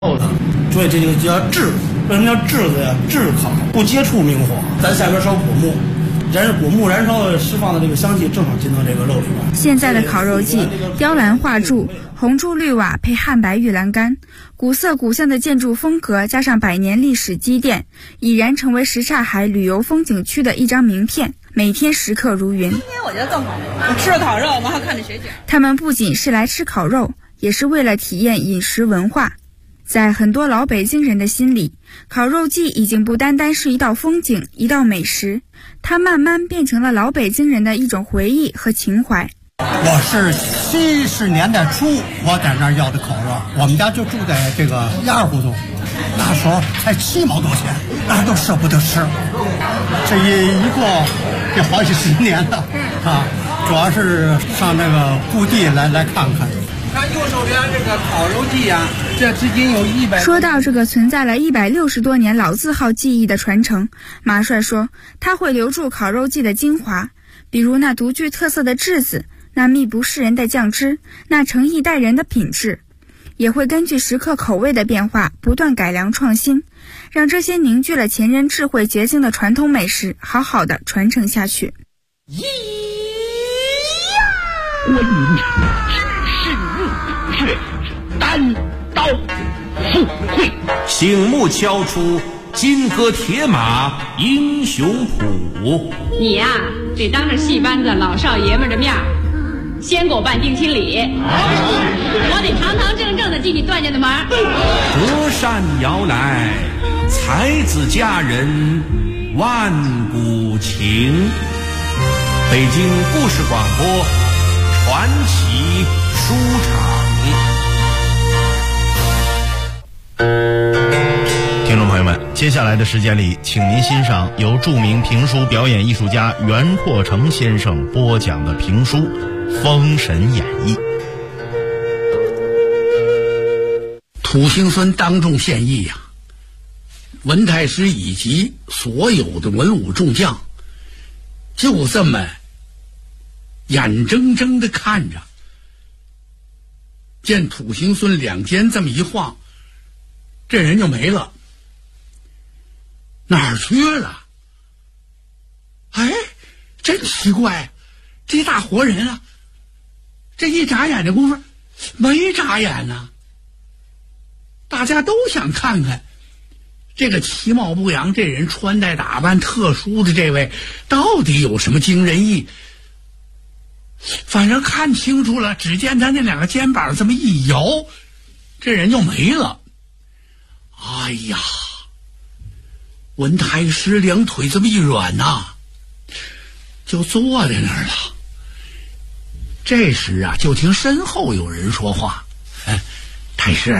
后的，所以这就叫炙。为什么叫炙子呀？炙烤，不接触明火。咱下边烧果木，果木燃烧释放的这个香气正好进到这个肉里边。 现在的烤肉季，雕栏画柱、红朱绿瓦配汉白玉栏杆，古色古香的建筑风格加上百年历史积淀，已然成为什刹海旅游风景区的一张名片。每天食客如云。 今天我觉得更好，我吃了烤肉，然后看着雪景。 他们不仅是来吃烤肉，也是为了体验饮食文化。在很多老北京人的心里，烤肉季已经不单单是一道风景，一道美食，它慢慢变成了老北京人的一种回忆和情怀。 我是70年代初我在那儿要的烤肉，我们家就住在这个1·2胡同，那时候才7毛多钱，那都舍不得吃。这一过这好几10年了啊，主要是上那个故地来看看。 看右手边这个烤肉季啊，这至今有100。 说到这个存在了160多年老字号技艺的传承，马帅说他会留住烤肉季的精华，比如那独具特色的炙子，那秘不示人的酱汁，那诚意待人的品质，也会根据食客口味的变化不断改良创新，让这些凝聚了前人智慧结晶的传统美食好好的传承下去。 观音是日月单刀赴会， 醒目敲出金戈铁马英雄谱。 你呀，得当着戏班子老少爷们的面先给我办定亲礼，我得堂堂正正的进你段家的门。 隔山摇来，才子佳人万古情。北京故事广播传奇书场。 听众朋友们，接下来的时间里，请您欣赏由著名评书表演艺术家袁阔成先生播讲的评书《封神演义》。 土行孙当众献艺呀，文太师以及所有的文武众将就这么眼睁睁地看着，见土行孙两肩这么一晃，这人就没了，哪儿去了？哎，真奇怪，这大活人啊，这一眨眼的功夫没眨眼呢。大家都想看看这个其貌不扬，这人穿戴打扮特殊的这位到底有什么惊人意。反正看清楚了，只见他那两个肩膀这么一摇，这人就没了。哎呀，文太师两腿这么一软呐，就坐在那儿了。这时啊，就听身后有人说话：“太师，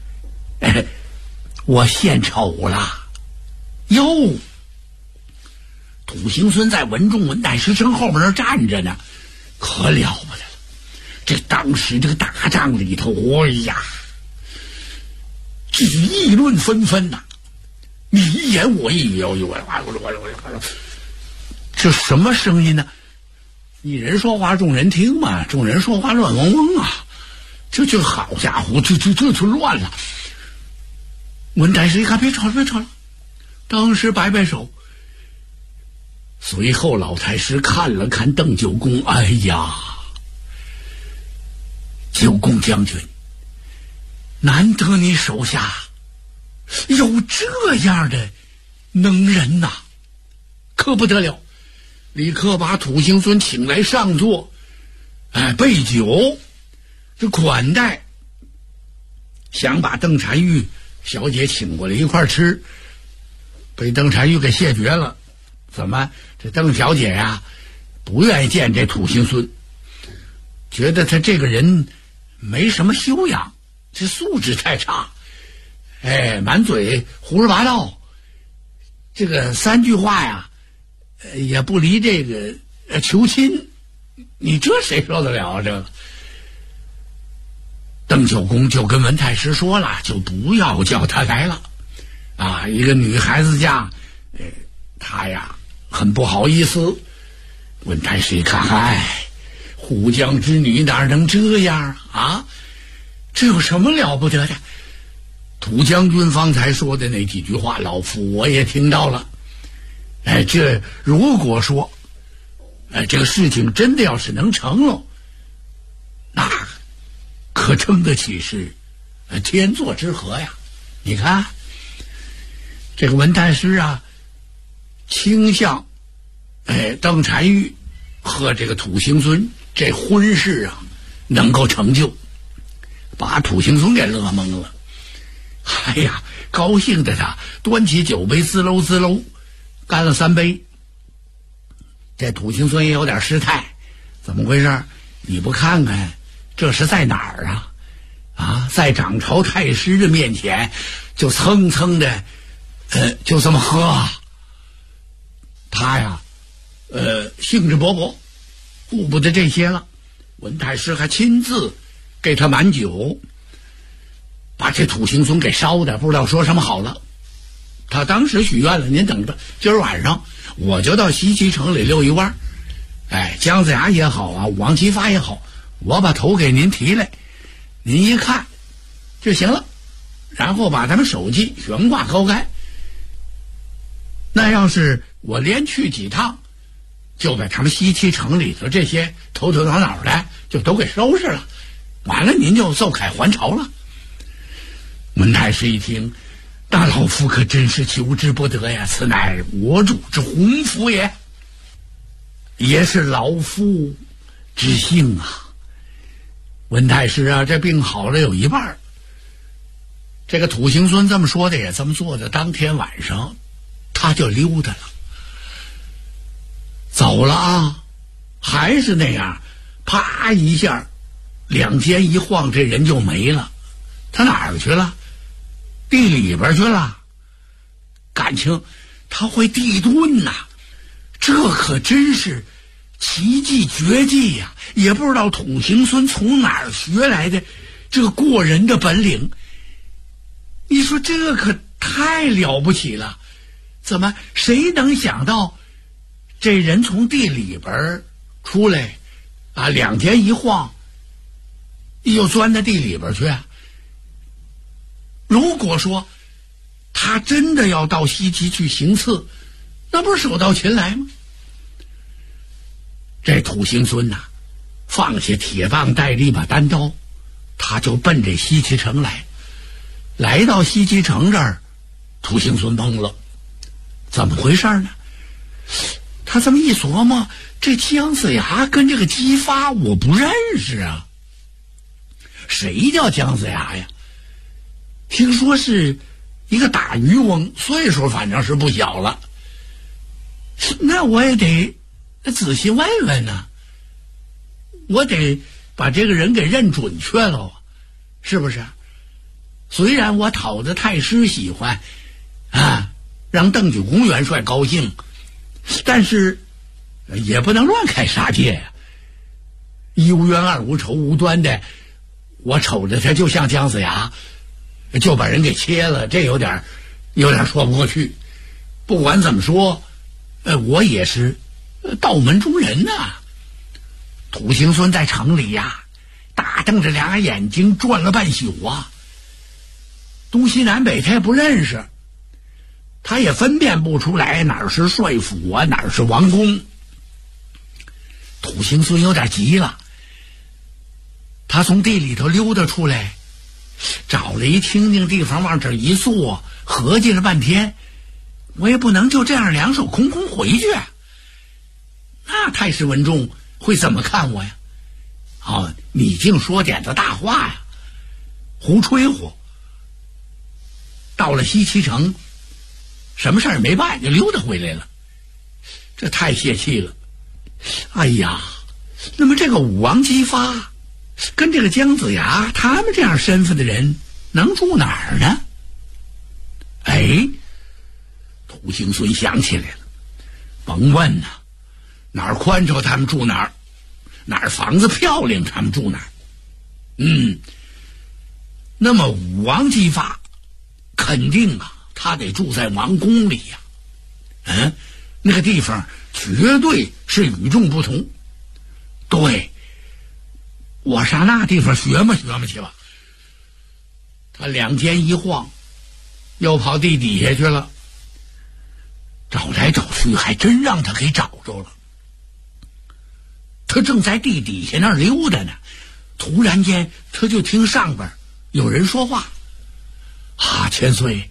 我献丑了。”哟，土行孙在文仲文太师身后边站着呢，可了不得了。这当时这个大帐里头，哎呀，这议论纷纷呐，你一言我一语，这什么声音呢？一人说话众人听嘛，众人说话乱嗡嗡啊，这好家伙，这就乱了。文太师一看，别吵了，当时摆摆手。随后老太师看了看邓九公，哎呀，九公将军，难得你手下有这样的能人呐，可不得了。立刻把土行孙请来上座，备酒，这款待，想把邓婵玉小姐请过来一块吃，被邓婵玉给谢绝了。怎么？这邓小姐呀，不愿意见这土行孙，觉得他这个人没什么修养，这素质太差，满嘴胡说八道，这个3句话呀，也不离这个求亲，你这谁受得了啊？这个邓九公就跟文太师说了，就不要叫他来了啊！一个女孩子家，他呀很不好意思。文太师一看，虎将之女哪能这样啊？这有什么了不得的？ 土将军方才说的那几句话，老夫我也听到了。这如果说，这个事情真的要是能成了，那可称得起是天作之合呀！你看，这个文太师啊，倾向邓婵玉和这个土行孙这婚事啊能够成就，把土行孙给乐懵了。哎呀，高兴的他端起酒杯滋溜滋溜干了3杯。这土行孙也有点失态，怎么回事？你不看看这是在哪儿啊？在掌朝太师的面前就蹭蹭的就这么喝啊。他呀兴致勃勃，顾不得这些了。文太师还亲自给他满酒，把这土行孙给烧的不知道说什么好了。他当时许愿了，您等着，今儿晚上我就到西岐城里溜一弯，姜子牙也好啊，武王姬发也好，我把头给您提来，您一看就行了，然后把他们首级悬挂高杆。那要是我连去几趟，就把他们西岐城里头这些头头脑脑的就都给收拾了，完了您就奏凯还朝了。文太师一听，那老夫可真是求之不得呀，此乃我主之鸿福也，也是老夫之幸啊。文太师啊，这病好了有一半。这个土行孙这么说的也这么做的，当天晚上他就溜达了，走了啊，还是那样，啪一下两肩一晃，这人就没了。他哪儿去了？地里边去了。感情他会地遁呐，这可真是奇技绝技呀！也不知道土行孙从哪儿学来的这个过人的本领。你说这可太了不起了，怎么谁能想到这人从地里边出来啊，两肩一晃又钻到地里边去。如果说他真的要到西岐去行刺，那不是手到擒来吗？这土行孙呐，放下铁棒带着一把单刀，他就奔这西岐城来。来到西岐城这儿，土行孙懵了，怎么回事呢？他这么一琢磨，这姜子牙跟这个姬发我不认识啊，谁叫姜子牙呀？听说是一个大渔翁，岁数反正是不小了，那我也得仔细问问呢，我得把这个人给认准确了，是不是？虽然我讨着太师喜欢啊，让邓九公元帅高兴，但是也不能乱开杀戒呀。一无冤二无仇，无端的我瞅着他就像姜子牙，就把人给切了，这有点说不过去。不管怎么说，我也是道门中人呐。土行孙在城里呀，大瞪着两眼睛转了半宿啊，东西南北他也不认识，他也分辨不出来哪儿是帅府啊，哪儿是王宫。土行孙有点急了，他从地里头溜达出来，找了一清静地方往这一坐，合计了半天，我也不能就这样两手空空回去，那太师文仲会怎么看我呀？你净说点子大话呀，胡吹呼。到了西岐城，什么事儿没办就溜达回来了，这太泄气了。哎呀，那么这个武王姬发跟这个姜子牙他们这样身份的人能住哪儿呢？土行孙想起来了，甭问呐，哪儿宽敞他们住哪儿，哪儿房子漂亮他们住哪儿。那么武王姬发肯定啊，他得住在王宫里呀。那个地方绝对是与众不同。对，我上那地方学嘛去吧。他两肩一晃， 又跑地底下去了。找来找去，还真让他给找着了。他正在地底下那儿溜达呢，突然间他就听上边有人说话：“啊，千岁，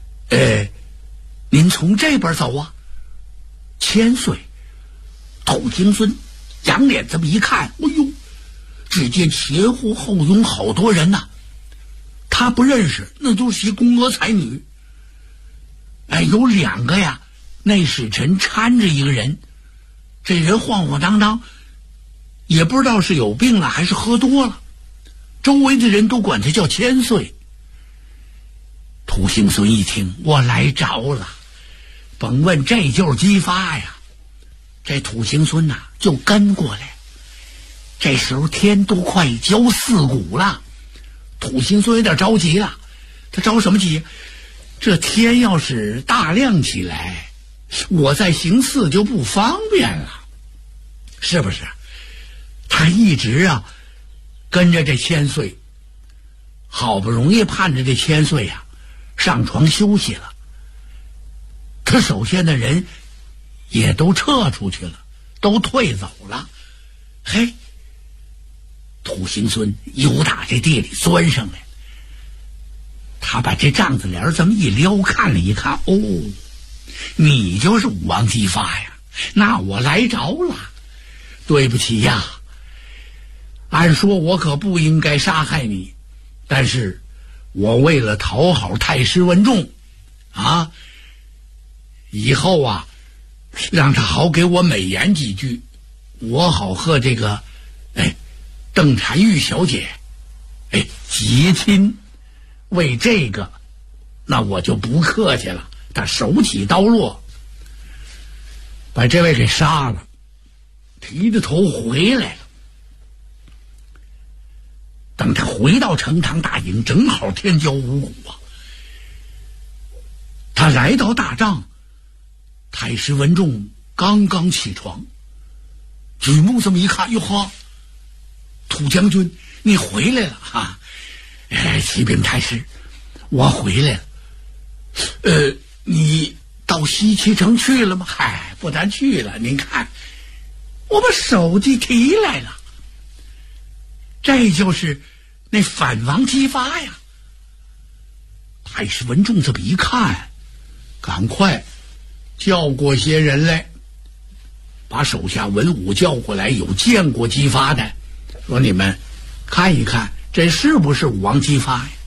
您从这边走啊？”千岁，土行孙仰脸这么一看，哎呦，只见前呼后拥好多人呐，他不认识，那都是些宫娥才女。有2个呀，内侍臣搀着一个人，这人晃晃荡荡，也不知道是有病了还是喝多了，周围的人都管他叫千岁。土行孙一听，我来着了，甭问，这就是姬发呀。这土行孙呐，就跟过来。这时候天都快交4鼓了，土行孙有点着急了。他着什么急？这天要是大亮起来，我再行刺就不方便了，是不是？他一直跟着这千岁，好不容易盼着这千岁上床休息了。他手下的人也都撤出去了，都退走了。嘿，土行孙由打这地里钻上来，他把这帐子帘这么一撩，看了一看，哦，你就是武王姬发呀，那我来着了。对不起呀，按说我可不应该杀害你，但是我为了讨好太师文仲以后让他好给我美言几句，我好和这个邓婵玉小姐结亲。为这个那我就不客气了。他手起刀落，把这位给杀了，提着头回来了。等他回到成汤大营，正好天交5鼓他来到大帐，太师文仲刚刚起床，举目这么一看，哟呵，土将军你回来了启禀太师，我回来了。你到西岐城去了吗？嗨，不但去了，您看我把手机提来了，这就是那反王姬发呀。太师文仲这么一看，赶快叫过些人来，把手下文武叫过来，有见过姬发的，说你们看一看这是不是武王姬发呀？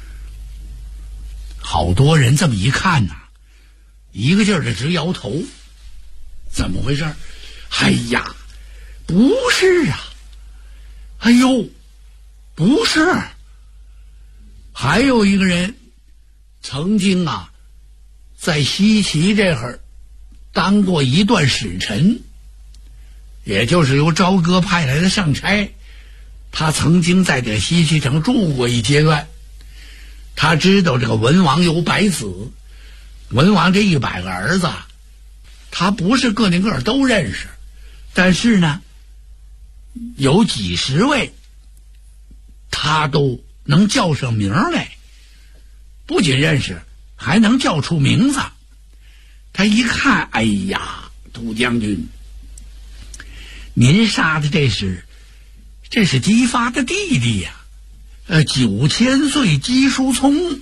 好多人这么一看一个劲儿的直摇头。怎么回事？哎呀，不是哎呦，不是。还有一个人曾经在西岐这会儿当过一段使臣，也就是由朝歌派来的上差。他曾经在这西岐城住过一阶段，他知道这个文王有百子，文王这100个儿子，他不是个顶个都认识，但是呢，有几十位他都能叫上名来，不仅认识，还能叫出名字。他一看，哎呀，土将军，您杀的这是姬发的弟弟呀，9000岁姬叔聪，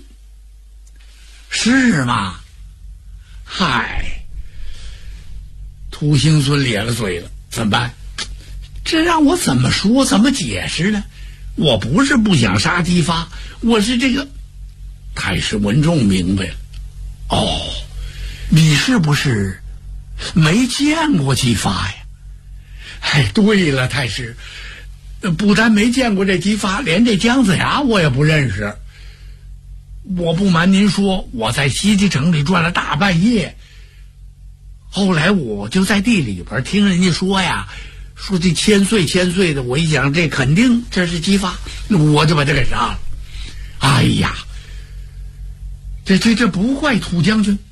是吗？嗨，土行孙咧了嘴了，怎么办？这让我怎么说怎么解释呢？我不是不想杀姬发，我是这个。太师文仲明白了，哦，你是不是没见过姬发呀？对了，太师，不但没见过这姬发，连这姜子牙我也不认识。我不瞒您说，我在西岐城里转了大半夜，后来我就在地里边听人家说呀，说这千岁的，我一想这肯定这是姬发，我就把他给杀了。哎呀，这不怪土将军，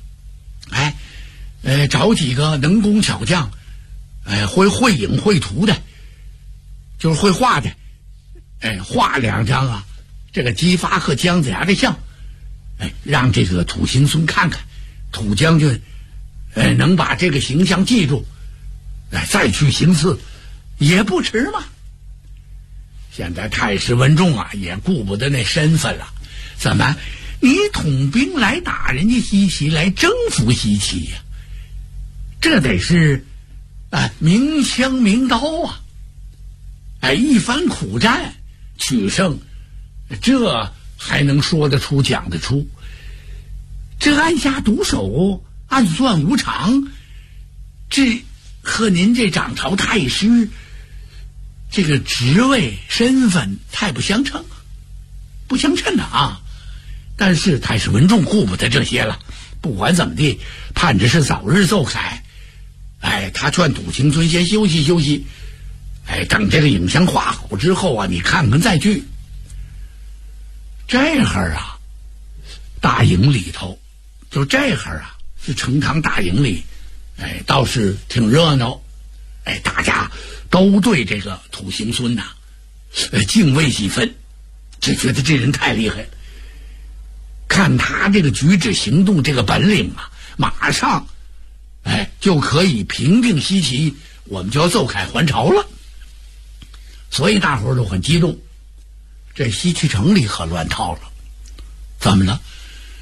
找几个能工巧匠，会影绘图的，就是会画的，画2张这个姬发和姜子牙的像， 让这个土行孙看看，土将军，能把这个形象记住，再去行刺，也不迟嘛。现在太师文仲啊，也顾不得那身份了，怎么？你统兵来打人家西岐，来征服西岐呀，这得是明枪明刀啊，一番苦战取胜，这还能说得出讲得出。这按下毒手，暗算无常，这和您这掌朝太师这个职位身份太不相称，不相称的啊。但是太师文仲顾不得这些了，不管怎么地，盼着是早日奏凯。他劝土行孙先休息休息，等这个影像画好之后啊，你看看再去。这会儿啊，大营里头，就这会儿啊，是成汤大营里，倒是挺热闹，大家都对这个土行孙呐，敬畏几分，就觉得这人太厉害了。看他这个举止行动这个本领啊，马上就可以平定西岐，我们就要奏凯还朝了。所以大伙儿都很激动。这西岐城里可乱套了，怎么了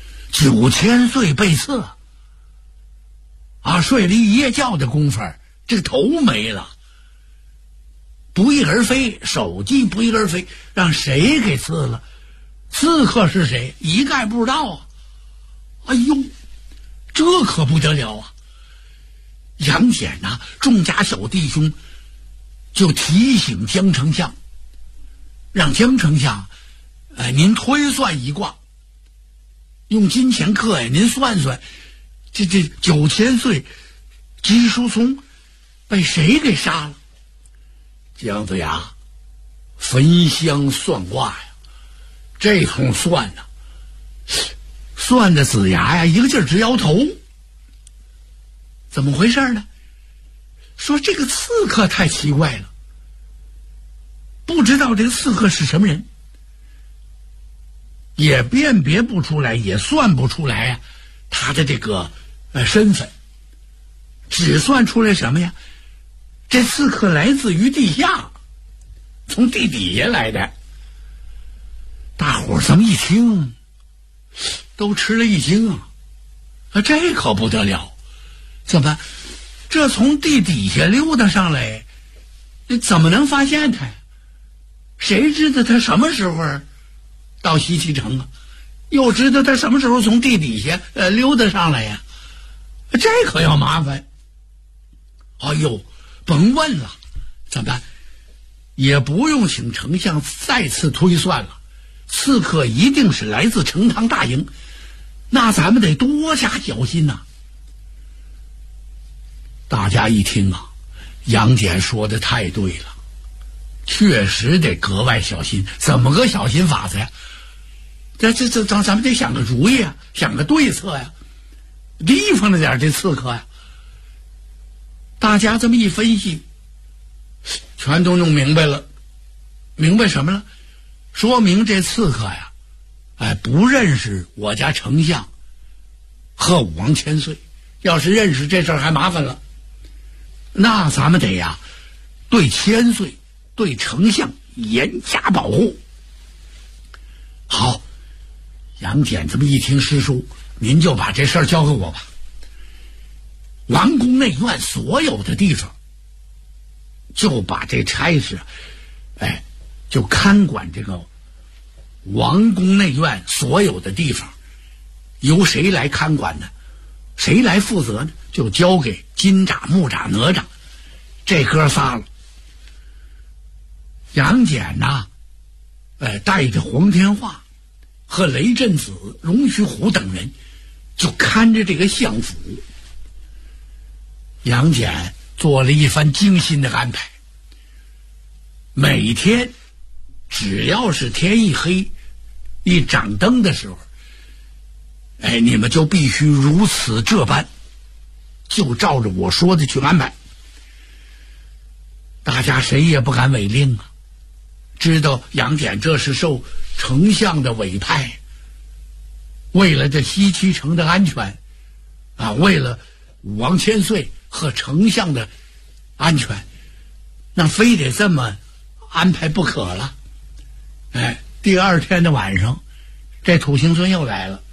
？9000岁被刺啊，睡了一夜觉的功夫，这个头没了，不翼而飞，手机不翼而飞，让谁给刺了？刺客是谁？一概不知道啊！哎呦，这可不得了啊！杨戬呐，众家小弟兄就提醒江丞相，让江丞相，您推算一卦，用金钱课呀，您算算，这9000岁姬叔松被谁给杀了？姜子牙焚香算卦呀！这通算呢，算的子牙呀一个劲儿直摇头。怎么回事呢？说这个刺客太奇怪了，不知道这个刺客是什么人，也辨别不出来，也算不出来呀，他的这个身份，只算出来什么呀？这刺客来自于地下，从地底下来的。大伙儿这么一听，都吃了一惊啊！这可不得了，怎么这从地底下溜达上来，怎么能发现他呀？谁知道他什么时候到西岐城啊？又知道他什么时候从地底下溜达上来呀？这可要麻烦。哎呦，甭问了，怎么办？也不用请丞相再次推算了。刺客一定是来自成汤大营，那咱们得多加小心呐。大家一听啊，杨戬说的太对了，确实得格外小心。怎么个小心法子呀？咱们得想个主意啊，想个对策呀，提防着点这刺客呀。大家这么一分析，全都弄明白了。明白什么了？说明这刺客呀，不认识我家丞相和武王千岁。要是认识，这事儿还麻烦了。那咱们得呀，对千岁、对丞相严加保护。好，杨戬这么一听师叔，您就把这事儿交给我吧。王宫内院所有的地方，就把这差事，就看管这个王宫内院所有的地方，由谁来看管呢？谁来负责呢？就交给金吒、木吒、哪吒这哥仨了。杨戬呐，带着黄天化和雷震子、龙须虎等人，就看着这个相府。杨戬做了一番精心的安排，每天只要是天一黑，一掌灯的时候，你们就必须如此这般，就照着我说的去安排。大家谁也不敢违令啊，知道杨戬这是受丞相的委派， 为了这西岐城的安全啊，为了武王千岁和丞相的安全，那非得这么安排不可了。哎，第二天的晚上，这土行孙又来了。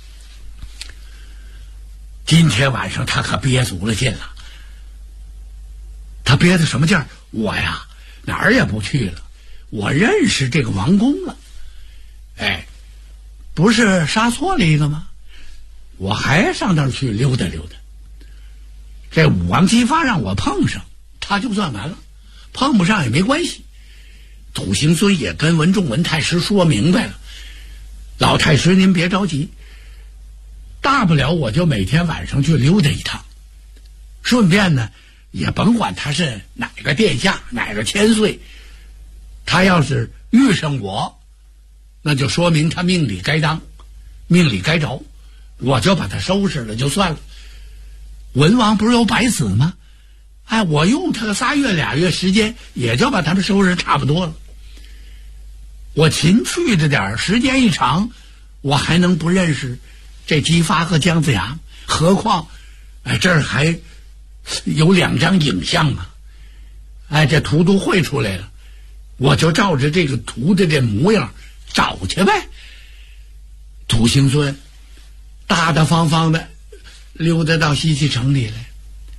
今天晚上他可憋足了劲了。他憋的什么劲儿？我呀哪儿也不去了，我认识这个王公了。哎，不是杀错了一个吗？我还上那儿去溜达溜达。这武王姬发让我碰上，他就算完了，碰不上也没关系。土行孙也跟文仲文太师说明白了，老太师您别着急，大不了我就每天晚上去溜达一趟，顺便呢也甭管他是哪个殿下哪个千岁，他要是遇上我，那就说明他命里该当，命里该着，我就把他收拾了就算了。文王不是有百子吗？哎，我用他个3月2月时间，也就把他们收拾差不多了。我勤去着点，时间一长，我还能不认识这姬发和姜子牙？何况，哎，这儿还有2张影像啊！哎，这图都绘出来了，我就照着这个图的这模样找去呗。土行孙大大方方的溜达到西岐城里来。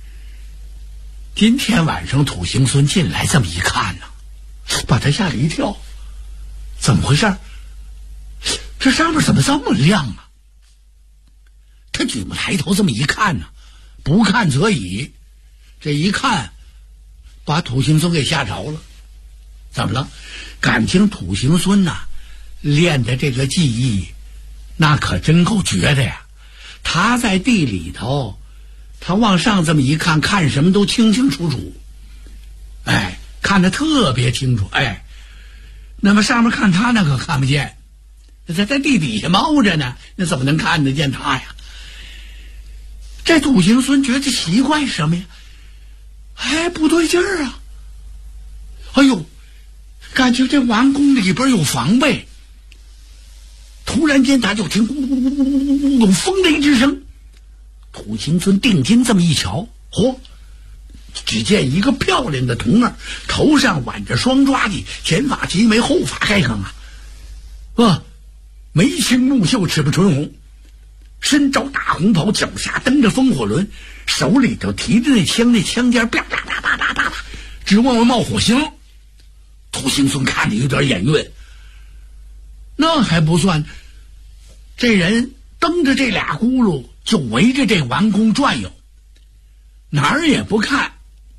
今天晚上土行孙进来这么一看呢，把他吓了一跳。怎么回事？这上面怎么这么亮啊？他举目抬头这么一看呢，不看则已，这一看把土行孙给吓着了。怎么了？感情土行孙呐练的这个技艺那可真够绝的呀。他在地里头，他往上这么一看，看什么都清清楚楚，哎，看得特别清楚。哎，那么上面看他那可看不见，他在地底下猫着呢，那怎么能看得见他呀？这土行孙觉得奇怪什么呀？哎，不对劲儿啊！哎呦，感觉这王宫里边有防备。突然间他就听咕咕咕咕咕咕咕有风雷之声。土行孙定睛这么一瞧，嚯！只见一个漂亮的童儿，头上挽着双抓髻，前发齐眉，后发开康啊！眉清目秀，齿不唇红，身着大红袍，脚下蹬着风火轮，手里头提着那枪，那枪尖啪啪啪啪啪啪，直往外冒火星。土行孙看着有点眼晕，那还不算，这人蹬着这俩轱辘就围着这王宫转悠，哪儿也不看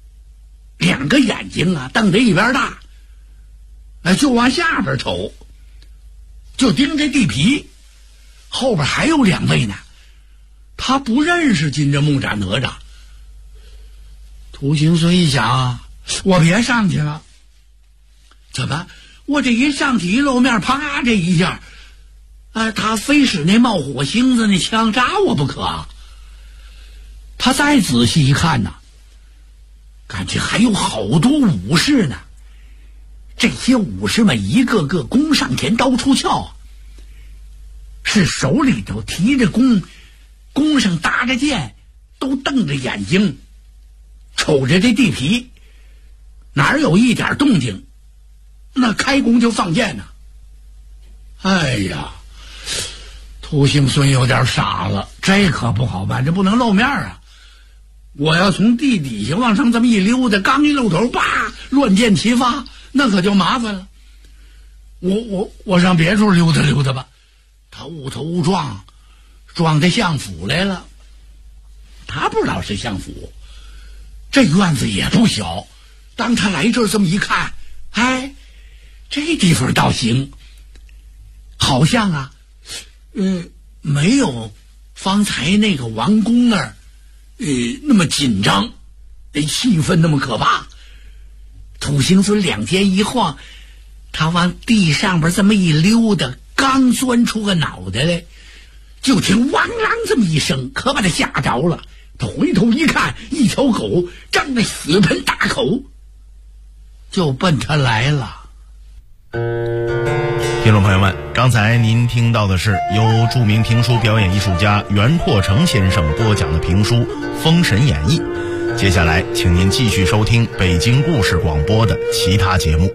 ，2个眼睛啊瞪着一边大，哎，就往下边瞅，就盯着地皮。后边还有2位呢，他不认识金吒木吒哪吒。土行孙一想，我别上去了，怎么我这一上去一露面，啪这一下，他非使那冒火星子那枪扎我不可。他再仔细一看呢，感觉还有好多武士呢。这些武士们一个个弓上前刀出鞘，是手里头提着弓，弓上搭着箭，都瞪着眼睛瞅着这地皮，哪有一点动静，那开弓就放箭呢。哎呀，土行孙有点傻了，这可不好办，这不能露面啊！我要从地底下往上这么一溜达，刚一露头，叭，乱箭齐发，那可就麻烦了。我上别处溜达溜达吧。他误头误撞，撞到相府来了。他不知道是相府，这院子也不小。当他来这儿这么一看，哎，这地方倒行，好像啊，没有方才那个王宫那儿，那么紧张，那气氛那么可怕。土行孙两肩一晃，他往地上边这么一溜达，刚钻出个脑袋来，就听汪啷这么一声，可把他吓着了。他回头一看，一条狗张着血盆大口，就奔他来了。 听众朋友们， 刚才您听到的是由著名评书表演艺术家袁拓成先生播讲的评书《封神演义》。接下来请您继续收听北京故事广播的其他节目。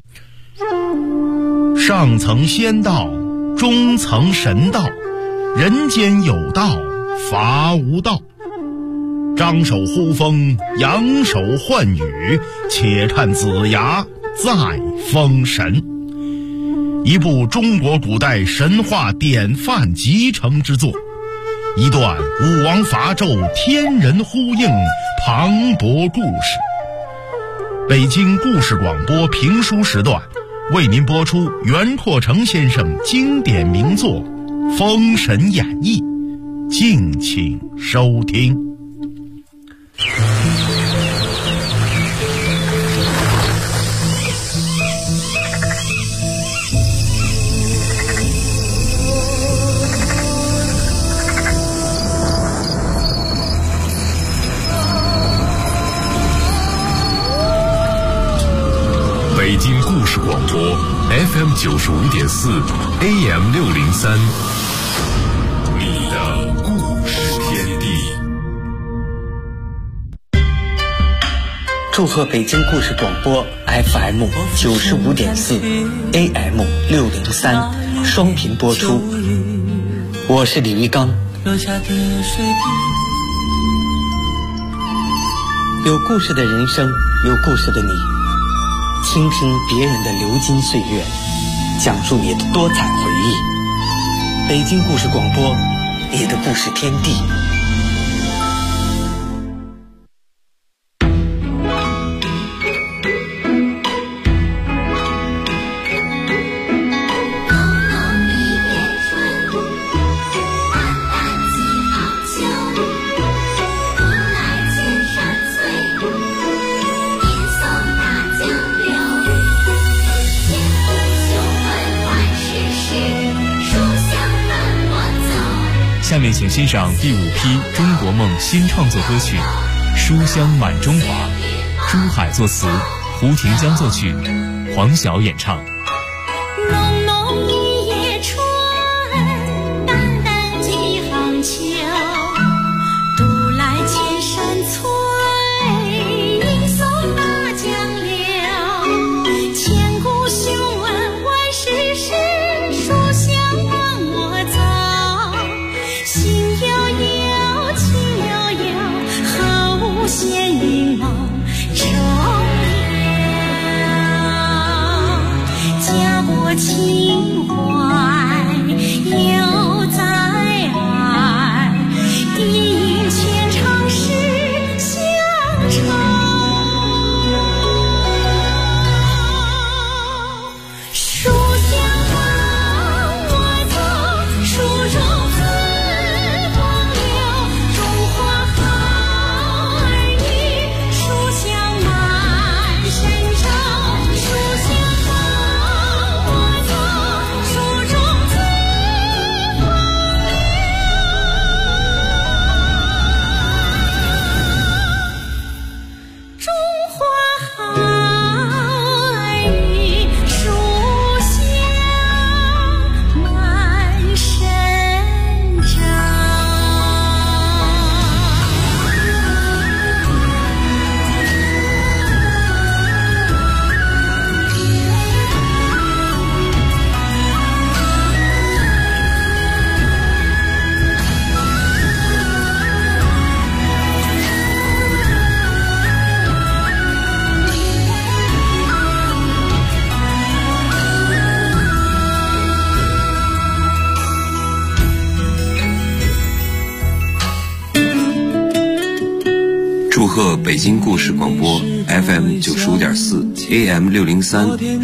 上层仙道，中层神道，人间有道，伐无道。张手呼风，扬手唤雨，且看子牙再封神。一部中国古代神话典范集成之作，一段武王伐纣天人呼应磅礴故事。北京故事广播评书时段为您播出袁拓成先生经典名作《封神演义》，敬请收听。 北京故事广播 FM 95.4 AM 603，你的故事天地。 祝贺北京故事广播 FM 95.4 AM 603双频播出。我是李玉刚。有故事的人生，有故事的你。倾听别人的流金岁月，讲述你的多彩回忆。北京故事广播，你的故事天地。 下面请欣赏第5批中国梦新创作歌曲《书香满中华》，朱海作词，胡廷江作曲，黄晓演唱。 浓浓一叶春，淡淡几行秋，独来千山翠，迎送大江流。千古雄文万世事，书香伴我走。心悠悠，情悠悠，何无闲云梦中游。家国情怀犹在耳，低吟千场诗乡愁。书香伴我走，书中自风流。中华好儿女，书香满神州。书香伴我走，书中自风流。中华好儿女，书香满神州。 祝贺北京故事广播 FM 95.4 AM 603